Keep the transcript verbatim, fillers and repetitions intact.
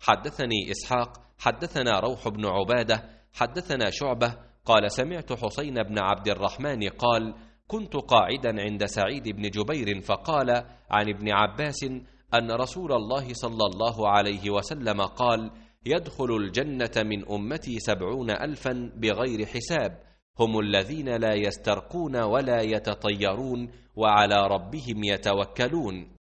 حدثني إسحاق حدثنا روح بن عبادة حدثنا شعبة قال سمعت حسين بن عبد الرحمن قال كنت قاعدا عند سعيد بن جبير فقال عن ابن عباس أن رسول الله صلى الله عليه وسلم قال يدخل الجنة من أمتي سبعون ألفا بغير حساب هم الذين لا يسترقون ولا يتطيرون وعلى ربهم يتوكلون